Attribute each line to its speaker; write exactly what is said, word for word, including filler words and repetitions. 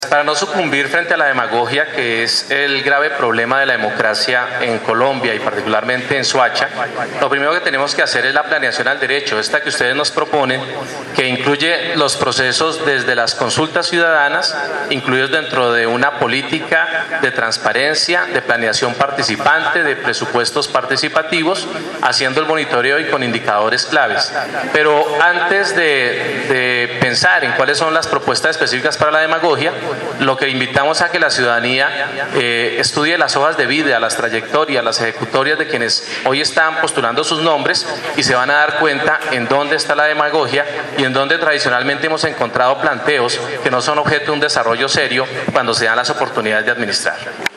Speaker 1: Para no sucumbir frente a la demagogia, que es el grave problema de la democracia en Colombia y particularmente en Soacha, lo primero que tenemos que hacer es la planeación al derecho, esta que ustedes nos proponen, que incluye los procesos desde las consultas ciudadanas, incluidos dentro de una política de transparencia, de planeación participante, de presupuestos participativos, haciendo el monitoreo y con indicadores claves. Pero antes de, de pensar en cuáles son las propuestas específicas para la demagogia, lo que invitamos a que la ciudadanía eh, estudie las hojas de vida, las trayectorias, las ejecutorias de quienes hoy están postulando sus nombres y se van a dar cuenta en dónde está la demagogia y en dónde tradicionalmente hemos encontrado planteos que no son objeto de un desarrollo serio cuando se dan las oportunidades de administrar.